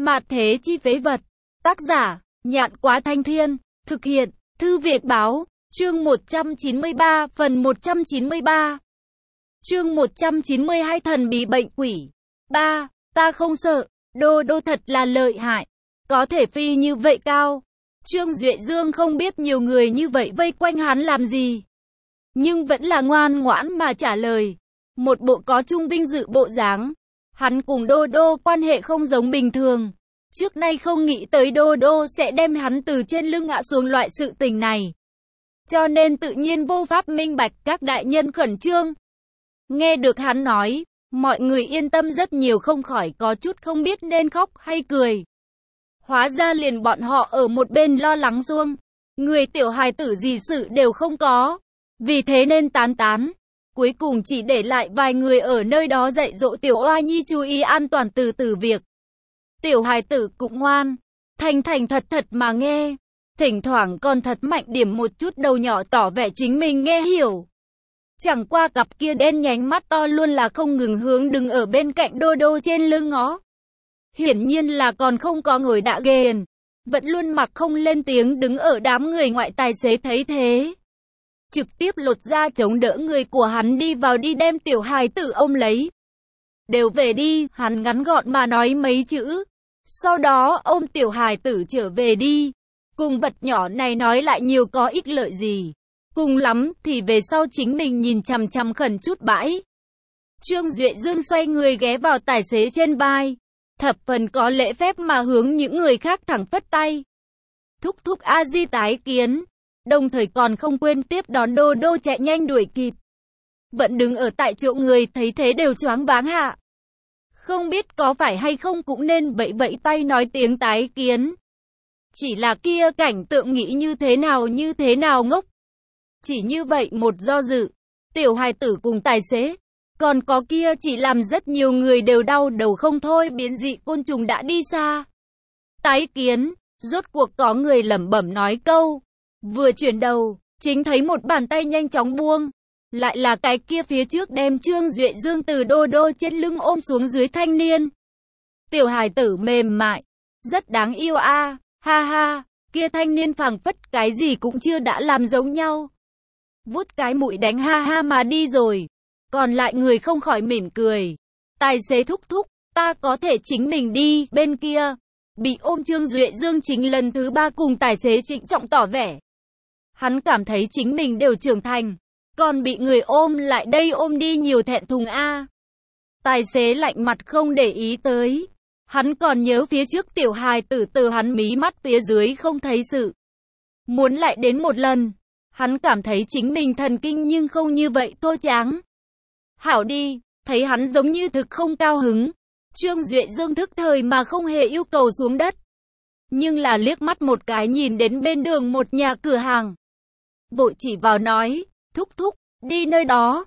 Mạt thế chi phế vật. Tác giả, Nhạn Quá Thanh Thiên. Thực hiện, Thư Việt Báo. Chương 193, phần 193. Chương 192 thần bí bệnh quỷ. 3. Ta không sợ, Đô Đô thật là lợi hại. Có thể phi như vậy cao. Trương Duệ Dương không biết nhiều người như vậy vây quanh hắn làm gì. Nhưng vẫn là ngoan ngoãn mà trả lời. Một bộ có chung vinh dự bộ dáng. Hắn cùng Đô Đô quan hệ không giống bình thường. Trước nay không nghĩ tới Đô Đô sẽ đem hắn từ trên lưng ngã xuống loại sự tình này. Cho nên tự nhiên vô pháp minh bạch, các đại nhân khẩn trương. Nghe được hắn nói, mọi người yên tâm rất nhiều, không khỏi có chút không biết nên khóc hay cười. Hóa ra liền bọn họ ở một bên lo lắng xuông. Người tiểu hài tử gì sự đều không có. Vì thế nên tán tán. Cuối cùng chỉ để lại vài người ở nơi đó dạy dỗ tiểu oa nhi chú ý an toàn từ từ việc. Tiểu hài tử cũng ngoan, thành thành thật thật mà nghe. Thỉnh thoảng còn thật mạnh điểm một chút đầu nhỏ tỏ vẻ chính mình nghe hiểu. Chẳng qua cặp kia đen nhánh mắt to luôn là không ngừng hướng đứng ở bên cạnh Đô Đô trên lưng ngó. Hiển nhiên là còn không có người đã ghiền. Vẫn luôn mặc không lên tiếng đứng ở đám người ngoại. Tài xế thấy thế, trực tiếp lột ra chống đỡ người của hắn đi vào đi đem tiểu hài tử ôm lấy. Đều về đi, hắn ngắn gọn mà nói mấy chữ. Sau đó ôm tiểu hài tử trở về đi. Cùng vật nhỏ này nói lại nhiều có ích lợi gì. Cùng lắm thì về sau chính mình nhìn chằm chằm khẩn chút bãi. Trương Duệ Dương xoay người ghé vào tài xế trên vai. Thập phần có lễ phép mà hướng những người khác thẳng phất tay. Thúc thúc A Di tái kiến. Đồng thời còn không quên tiếp đón Đô Đô chạy nhanh đuổi kịp. Vẫn đứng ở tại chỗ người thấy thế đều choáng váng hạ. Không biết có phải hay không cũng nên vẫy vẫy tay nói tiếng tái kiến. Chỉ là kia cảnh tượng nghĩ như thế nào ngốc. Chỉ như vậy một do dự. Tiểu hài tử cùng tài xế. Còn có kia chỉ làm rất nhiều người đều đau đầu không thôi, biến dị côn trùng đã đi xa. Tái kiến, rốt cuộc có người lẩm bẩm nói câu. Vừa chuyển đầu, chính thấy một bàn tay nhanh chóng buông. Lại là cái kia phía trước đem Trương Duệ Dương từ Đô Đô trên lưng ôm xuống dưới thanh niên. Tiểu hài tử mềm mại, rất đáng yêu a, ha ha, kia thanh niên phảng phất cái gì cũng chưa đã làm giống nhau. Vút cái mũi đánh ha ha mà đi rồi. Còn lại người không khỏi mỉm cười. Tài xế thúc thúc, ta có thể chính mình đi. Bên kia, bị ôm Trương Duệ Dương chính lần thứ 3 cùng tài xế trịnh trọng tỏ vẻ. Hắn cảm thấy chính mình đều trưởng thành. Còn bị người ôm lại đây ôm đi nhiều thẹn thùng a. Tài xế lạnh mặt không để ý tới. Hắn còn nhớ phía trước tiểu hài tử từ hắn mí mắt phía dưới không thấy sự. Muốn lại đến một lần. Hắn cảm thấy chính mình thần kinh nhưng không như vậy tô tráng. Hảo đi, thấy hắn giống như thực không cao hứng. Trương Duệ Dương thức thời mà không hề yêu cầu xuống đất. Nhưng là liếc mắt một cái nhìn đến bên đường một nhà cửa hàng. Vội chỉ vào nói, thúc thúc, đi nơi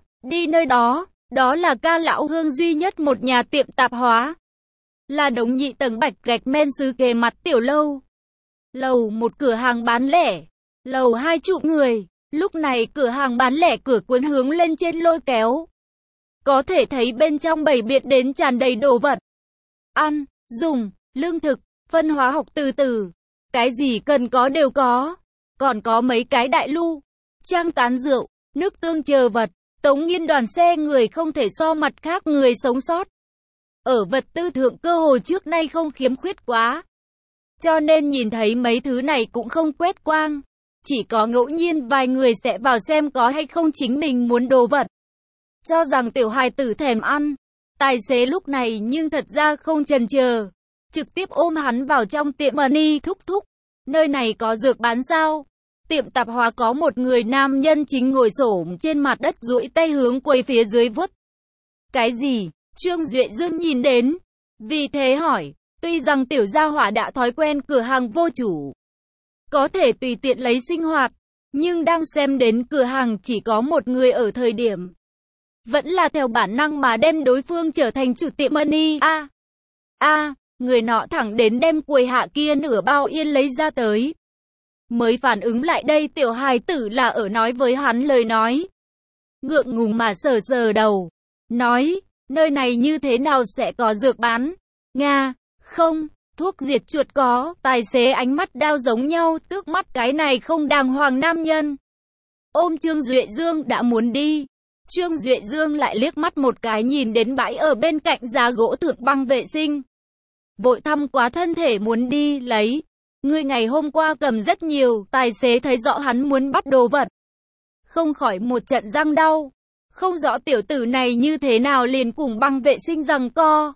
đó, đó là ca lão Hương duy nhất một nhà tiệm tạp hóa. Là đống nhị tầng bạch gạch men sứ kề mặt tiểu lâu. Lầu một cửa hàng bán lẻ, lầu 2 trụ người. Lúc này cửa hàng bán lẻ cửa cuốn hướng lên trên lôi kéo. Có thể thấy bên trong bày biện đến tràn đầy đồ vật. Ăn, dùng, lương thực, phân hóa học từ từ. Cái gì cần có đều có. Còn có mấy cái đại lu, trang tán rượu, nước tương chờ vật. Tống Nghiên đoàn xe người không thể so mặt khác người sống sót. Ở vật tư thượng cơ hồ trước nay không khiếm khuyết quá. Cho nên nhìn thấy mấy thứ này cũng không quét quang. Chỉ có ngẫu nhiên vài người sẽ vào xem có hay không chính mình muốn đồ vật. Cho rằng tiểu hài tử thèm ăn. Tài xế lúc này nhưng thật ra không chần chờ. Trực tiếp ôm hắn vào trong tiệm money thúc thúc. Nơi này có dược bán sao? Tiệm tạp hóa có một người nam nhân chính ngồi xổm trên mặt đất duỗi tay hướng quầy phía dưới vuốt. Cái gì? Trương Duệ Dương nhìn đến. Vì thế hỏi. Tuy rằng tiểu gia hỏa đã thói quen cửa hàng vô chủ. Có thể tùy tiện lấy sinh hoạt. Nhưng đang xem đến cửa hàng chỉ có một người ở thời điểm. Vẫn là theo bản năng mà đem đối phương trở thành chủ tiệm money. Người nọ thẳng đến đem quầy hạ kia nửa bao yên lấy ra tới. Mới phản ứng lại đây tiểu hài tử là ở nói với hắn lời nói. Ngượng ngùng mà sờ sờ đầu. Nói, nơi này như thế nào sẽ có dược bán? Nga, không, Thuốc diệt chuột có, tài xế ánh mắt đao giống nhau, tước mắt cái này không đàng hoàng nam nhân. Ôm Trương Duệ Dương đã muốn đi. Trương Duệ Dương lại liếc mắt một cái nhìn đến bãi ở bên cạnh giá gỗ thượng băng vệ sinh. Vội thăm quá thân thể muốn đi lấy. Ngươi ngày hôm qua cầm rất nhiều, tài xế thấy rõ hắn muốn bắt đồ vật. Không khỏi một trận răng đau. Không rõ tiểu tử này như thế nào liền cùng băng vệ sinh giằng co.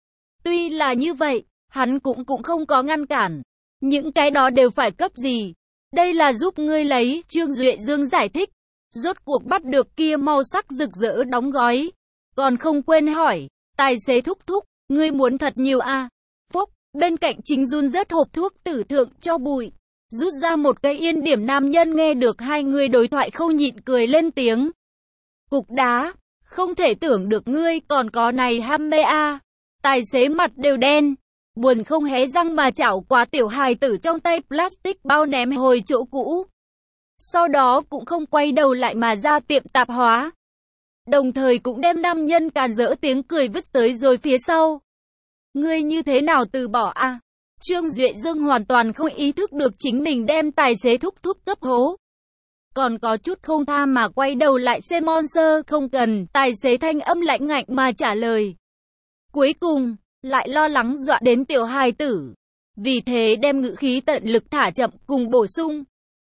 Tuy là như vậy, hắn cũng không có ngăn cản. Những cái đó đều phải cấp gì? Đây là giúp ngươi lấy, Trương Duệ Dương giải thích. Rốt cuộc bắt được kia màu sắc rực rỡ đóng gói. Còn không quên hỏi, tài xế thúc thúc, ngươi muốn thật nhiều à? Phúc, bên cạnh chính run rớt hộp thuốc tử thượng cho bụi. Rút ra một cây yên điểm nam nhân nghe được hai người đối thoại không nhịn cười lên tiếng. Cục đá, không thể tưởng được ngươi còn có này ham mê à. Tài xế mặt đều đen. Buồn không hé răng mà chảo quá tiểu hài tử trong tay plastic bao ném hồi chỗ cũ. Sau đó cũng không quay đầu lại mà ra tiệm tạp hóa. Đồng thời cũng đem nam nhân càn rỡ tiếng cười vứt tới rồi phía sau. Ngươi như thế nào từ bỏ à? Trương Duệ Dương hoàn toàn không ý thức được chính mình đem tài xế thúc thúc cấp hố. Còn có chút không tha mà quay đầu lại xem monster không cần, tài xế thanh âm lạnh ngạnh mà trả lời. Cuối cùng, lại lo lắng dọa đến tiểu hài tử. Vì thế đem ngữ khí tận lực thả chậm cùng bổ sung.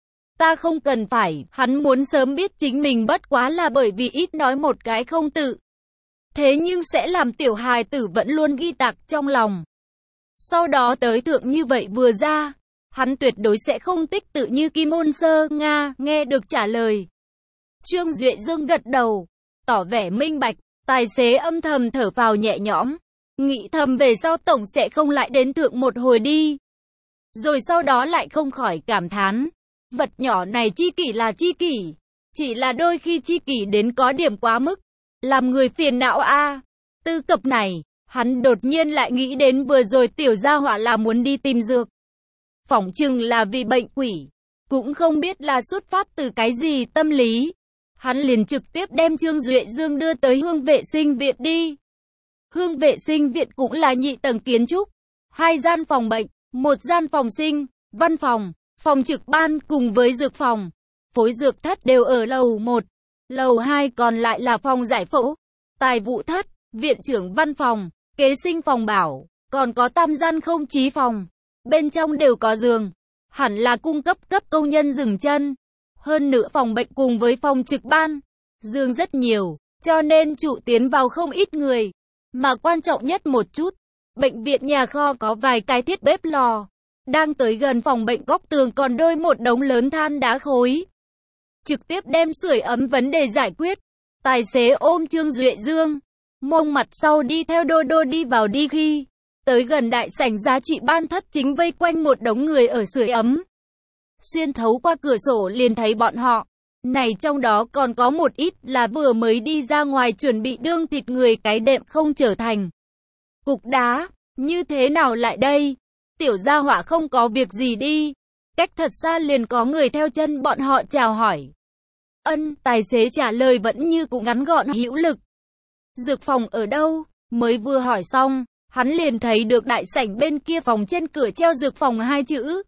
Ta không cần phải, hắn muốn sớm biết chính mình bất quá là bởi vì ít nói một cái không tự. Thế nhưng sẽ làm tiểu hài tử vẫn luôn ghi tạc trong lòng. Sau đó tới thượng như vậy vừa ra, hắn tuyệt đối sẽ không tích tự như Kim Môn Sơ, Nga, nghe được trả lời. Trương Duệ Dương gật đầu, tỏ vẻ minh bạch, tài xế âm thầm thở phào nhẹ nhõm, nghĩ thầm về sau tổng sẽ không lại đến thượng một hồi đi. Rồi sau đó lại không khỏi cảm thán, vật nhỏ này chi kỷ là chi kỷ, chỉ là đôi khi chi kỷ đến có điểm quá mức, làm người phiền não a. Tư cập này, hắn đột nhiên lại nghĩ đến vừa rồi tiểu gia hỏa là muốn đi tìm dược. Phỏng chừng là vì bệnh quỷ, cũng không biết là xuất phát từ cái gì tâm lý. Hắn liền trực tiếp đem Trương Duệ Dương đưa tới Hương Vệ Sinh Viện đi. Hương Vệ Sinh Viện cũng là nhị tầng kiến trúc, 2 gian phòng bệnh, 1 gian phòng sinh, văn phòng, phòng trực ban cùng với dược phòng. Phối dược thất đều ở lầu 1, lầu 2 còn lại là phòng giải phẫu, tài vụ thất, viện trưởng văn phòng, kế sinh phòng bảo, còn có tam gian không chí phòng. Bên trong đều có giường, hẳn là cung cấp công nhân dừng chân. Hơn nữa phòng bệnh cùng với phòng trực ban, giường rất nhiều, cho nên trụ tiến vào không ít người. Mà quan trọng nhất một chút, bệnh viện nhà kho có vài cái thiết bếp lò. Đang tới gần phòng bệnh góc tường còn đôi một đống lớn than đá khối. Trực tiếp đem sưởi ấm vấn đề giải quyết. Tài xế ôm Trương Duệ Dương, mông mặt sau đi theo Đô Đô đi vào đi khi tới gần đại sảnh giá trị ban thất chính vây quanh một đống người ở sưởi ấm. Xuyên thấu qua cửa sổ liền thấy bọn họ. Này trong đó còn có một ít là vừa mới đi ra ngoài chuẩn bị đương thịt người cái đệm không trở thành. Cục đá, như thế nào lại đây? Tiểu gia hỏa không có việc gì đi. Cách thật xa liền có người theo chân bọn họ chào hỏi. Ân, tài xế trả lời vẫn như cũng ngắn gọn hữu lực. Dược phòng ở đâu? Mới vừa hỏi xong, hắn liền thấy được đại sảnh bên kia phòng trên cửa treo dược phòng 2 chữ.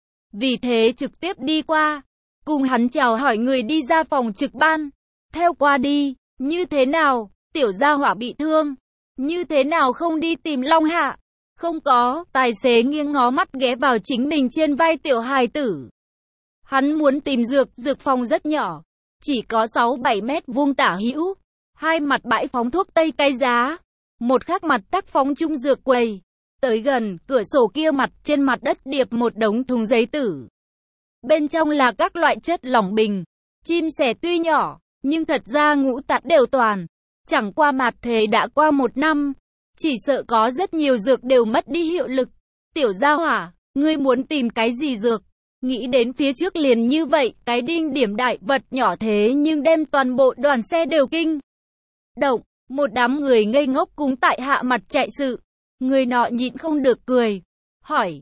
Vì thế trực tiếp đi qua, cùng hắn chào hỏi người đi ra phòng trực ban. Theo qua đi, như thế nào, tiểu gia hỏa bị thương, như thế nào không đi tìm Long Hạ? Không có, tài xế nghiêng ngó mắt ghé vào chính mình trên vai tiểu hài tử. Hắn muốn tìm dược phòng rất nhỏ, chỉ có 6-7 mét vuông tả hữu, 2 mặt bãi phóng thuốc tây cay giá, một khác mặt tắc phóng chung dược quầy. Tới gần, cửa sổ kia mặt trên mặt đất điệp một đống thùng giấy tử. Bên trong là các loại chất lỏng bình. Chim sẻ tuy nhỏ, nhưng thật ra ngũ tạng đều toàn. Chẳng qua mạt thế đã qua 1 năm. Chỉ sợ có rất nhiều dược đều mất đi hiệu lực. Tiểu gia hỏa, ngươi muốn tìm cái gì dược? Nghĩ đến phía trước liền như vậy, cái đinh điểm đại vật nhỏ thế nhưng đem toàn bộ đoàn xe đều kinh động. Một đám người ngây ngốc cúng tại hạ mặt chạy sự. Người nọ nhịn không được cười. Hỏi,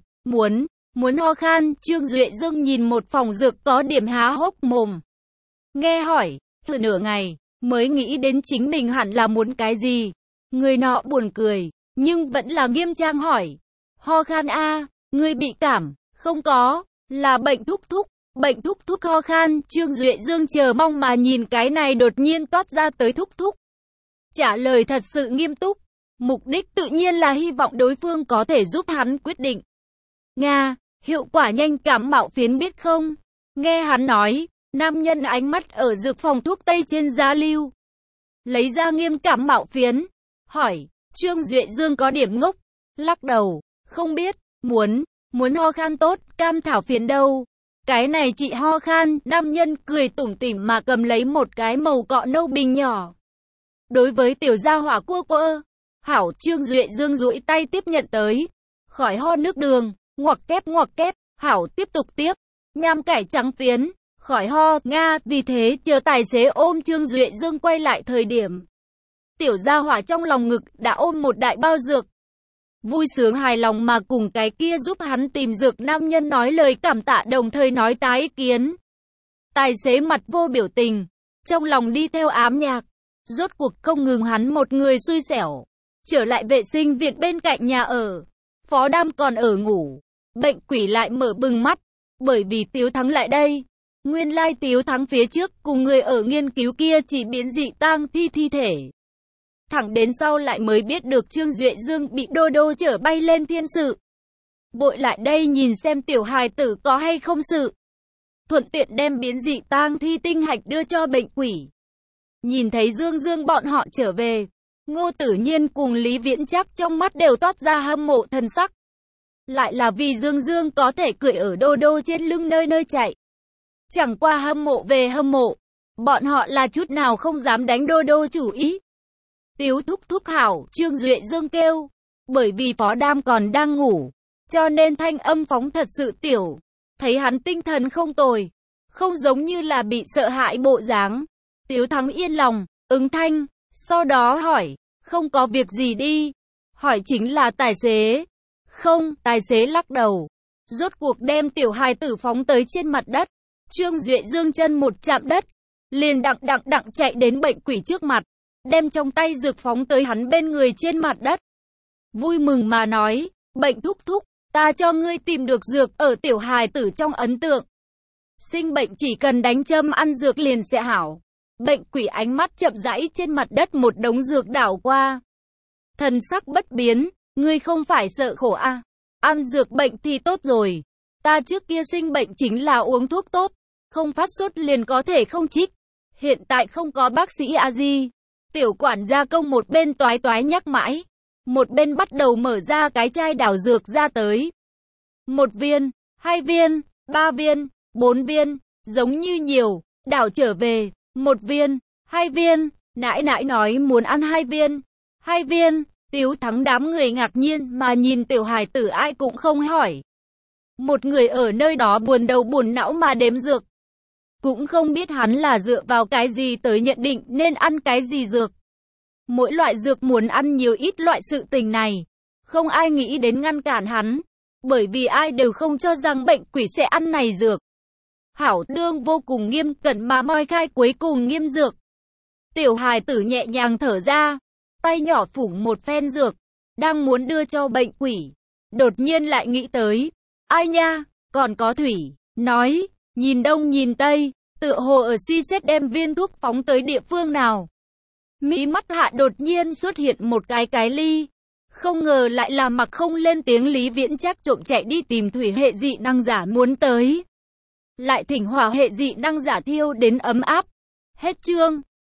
muốn ho khan, Trương Duệ Dương nhìn một phòng dược có điểm há hốc mồm. Nghe hỏi, thử nửa ngày, mới nghĩ đến chính mình hẳn là muốn cái gì. Người nọ buồn cười, nhưng vẫn là nghiêm trang hỏi. Ho khan a, ngươi bị cảm, không có, là bệnh thúc thúc. Bệnh thúc thúc ho khan, Trương Duệ Dương chờ mong mà nhìn cái này đột nhiên toát ra tới thúc thúc. Trả lời thật sự nghiêm túc, mục đích tự nhiên là hy vọng đối phương có thể giúp hắn quyết định. Nga, hiệu quả nhanh cảm mạo phiến biết không? Nghe hắn nói, nam nhân ánh mắt ở dược phòng thuốc tây trên giá lưu. Lấy ra nghiêm cảm mạo phiến, hỏi, Trương Duệ Dương có điểm ngốc, lắc đầu, không biết, muốn ho khan tốt, cam thảo phiến đâu. Cái này chị ho khan, nam nhân cười tủm tỉm mà cầm lấy một cái màu cọ nâu bình nhỏ. Đối với tiểu gia hỏa cua quơ, hảo Trương Duệ Dương duỗi tay tiếp nhận tới. Khỏi ho nước đường, ngoặc kép, hảo tiếp tục tiếp. Nham cải trắng phiến, khỏi ho, Nga, vì thế chờ tài xế ôm Trương Duệ Dương quay lại thời điểm. Tiểu gia hỏa trong lòng ngực đã ôm một đại bao dược. Vui sướng hài lòng mà cùng cái kia giúp hắn tìm dược nam nhân nói lời cảm tạ đồng thời nói tái ý kiến. Tài xế mặt vô biểu tình, trong lòng đi theo ám nhạc. Rốt cuộc không ngừng hắn một người xui xẻo. Trở lại vệ sinh viện bên cạnh nhà ở. Phó Đam còn ở ngủ. Bệnh quỷ lại mở bừng mắt. Bởi vì Tiếu Thắng lại đây. Nguyên lai Tiếu Thắng phía trước cùng người ở nghiên cứu kia chỉ biến dị tang thi thể. Thẳng đến sau lại mới biết được Trương Duệ Dương bị Đô Đô chở bay lên thiên sự. Bội lại đây nhìn xem tiểu hài tử có hay không sự. Thuận tiện đem biến dị tang thi tinh hạch đưa cho bệnh quỷ. Nhìn thấy Dương bọn họ trở về, Ngô Tử Nhiên cùng Lý Viễn Trác trong mắt đều toát ra hâm mộ thần sắc. Lại là vì Dương có thể cưỡi ở Đô Đô trên lưng nơi nơi chạy. Chẳng qua hâm mộ về hâm mộ, bọn họ là chút nào không dám đánh Đô Đô chủ ý. Tiếu thúc thúc hảo, Trương Duệ Dương kêu. Bởi vì Phó Đam còn đang ngủ, cho nên thanh âm phóng thật sự tiểu. Thấy hắn tinh thần không tồi, không giống như là bị sợ hãi bộ dáng. Tiếu Thắng yên lòng, ứng thanh, sau đó hỏi, không có việc gì đi. Hỏi chính là tài xế. Không, tài xế lắc đầu. Rốt cuộc đem tiểu hài tử phóng tới trên mặt đất. Trương Duệ Dương chân một chạm đất, liền đặng chạy đến bệnh quỷ trước mặt, đem trong tay dược phóng tới hắn bên người trên mặt đất. Vui mừng mà nói, bệnh thúc thúc, ta cho ngươi tìm được dược ở tiểu hài tử trong ấn tượng. Sinh bệnh chỉ cần đánh châm ăn dược liền sẽ hảo. Bệnh quỷ ánh mắt chậm rãi trên mặt đất một đống dược đảo qua. Thần sắc bất biến, ngươi không phải sợ khổ à? Ăn dược bệnh thì tốt rồi. Ta trước kia sinh bệnh chính là uống thuốc tốt, không phát sốt liền có thể không trích. Hiện tại không có bác sĩ a di. Tiểu quản gia công một bên toái nhắc mãi, một bên bắt đầu mở ra cái chai đảo dược ra tới. 1 viên, 2 viên, 3 viên, 4 viên, giống như nhiều, đảo trở về, 1 viên, 2 viên, nãi nói muốn ăn 2 viên, 2 viên, Tiếu Thắng đám người ngạc nhiên mà nhìn tiểu hài tử ai cũng không hỏi. Một người ở nơi đó buồn đầu buồn não mà đếm dược. Cũng không biết hắn là dựa vào cái gì tới nhận định nên ăn cái gì dược. Mỗi loại dược muốn ăn nhiều ít loại sự tình này. Không ai nghĩ đến ngăn cản hắn. Bởi vì ai đều không cho rằng bệnh quỷ sẽ ăn này dược. Hảo đương vô cùng nghiêm cẩn mà moi khai cuối cùng nghiêm dược. Tiểu hài tử nhẹ nhàng thở ra. Tay nhỏ phủ một phen dược. Đang muốn đưa cho bệnh quỷ. Đột nhiên lại nghĩ tới. Ai nha, còn có thủy. Nói, nhìn đông nhìn tây. Tựa hồ ở suy xét đem viên thuốc phóng tới địa phương nào. Mí mắt hạ đột nhiên xuất hiện một cái ly. Không ngờ lại là mặc không lên tiếng Lý Viễn Trác trộm chạy đi tìm thủy hệ dị năng giả muốn tới. Lại thỉnh hỏa hệ dị năng giả thiêu đến ấm áp. Hết chương.